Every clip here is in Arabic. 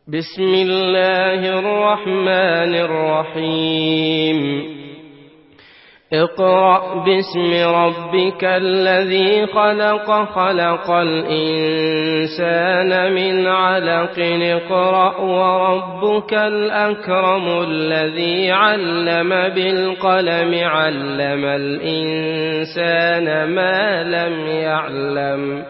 بسم الله الرحمن الرحيم اقرأ باسم ربك الذي خلق خلق الإنسان من علق اقرأ وربك الأكرم الذي علم بالقلم علم الإنسان ما لم يعلم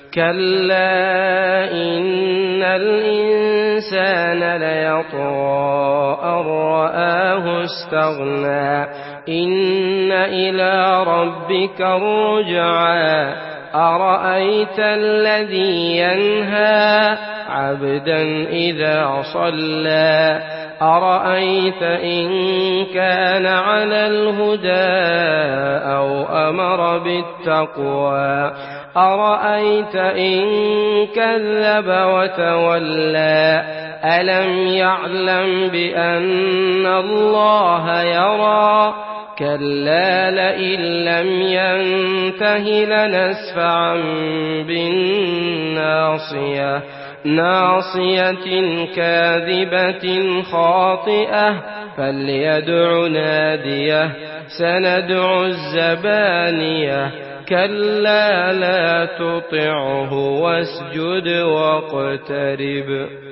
كلا إن الإنسان ليطغى أن رآه استغنى إن إلى ربك الرجعى أرأيت الذي ينهى عبدا إذا صلى أرأيت إن كان على الهدى أو أمر بالتقوى أرأيت إن كذب وتولى ألم يعلم بأن الله يرى كلا لئن لم ينته لنسفعا بالناصية ناصية كاذبة خاطئة فليدع ناديه سندع الزبانية كلا لا تطعه واسجد واقترب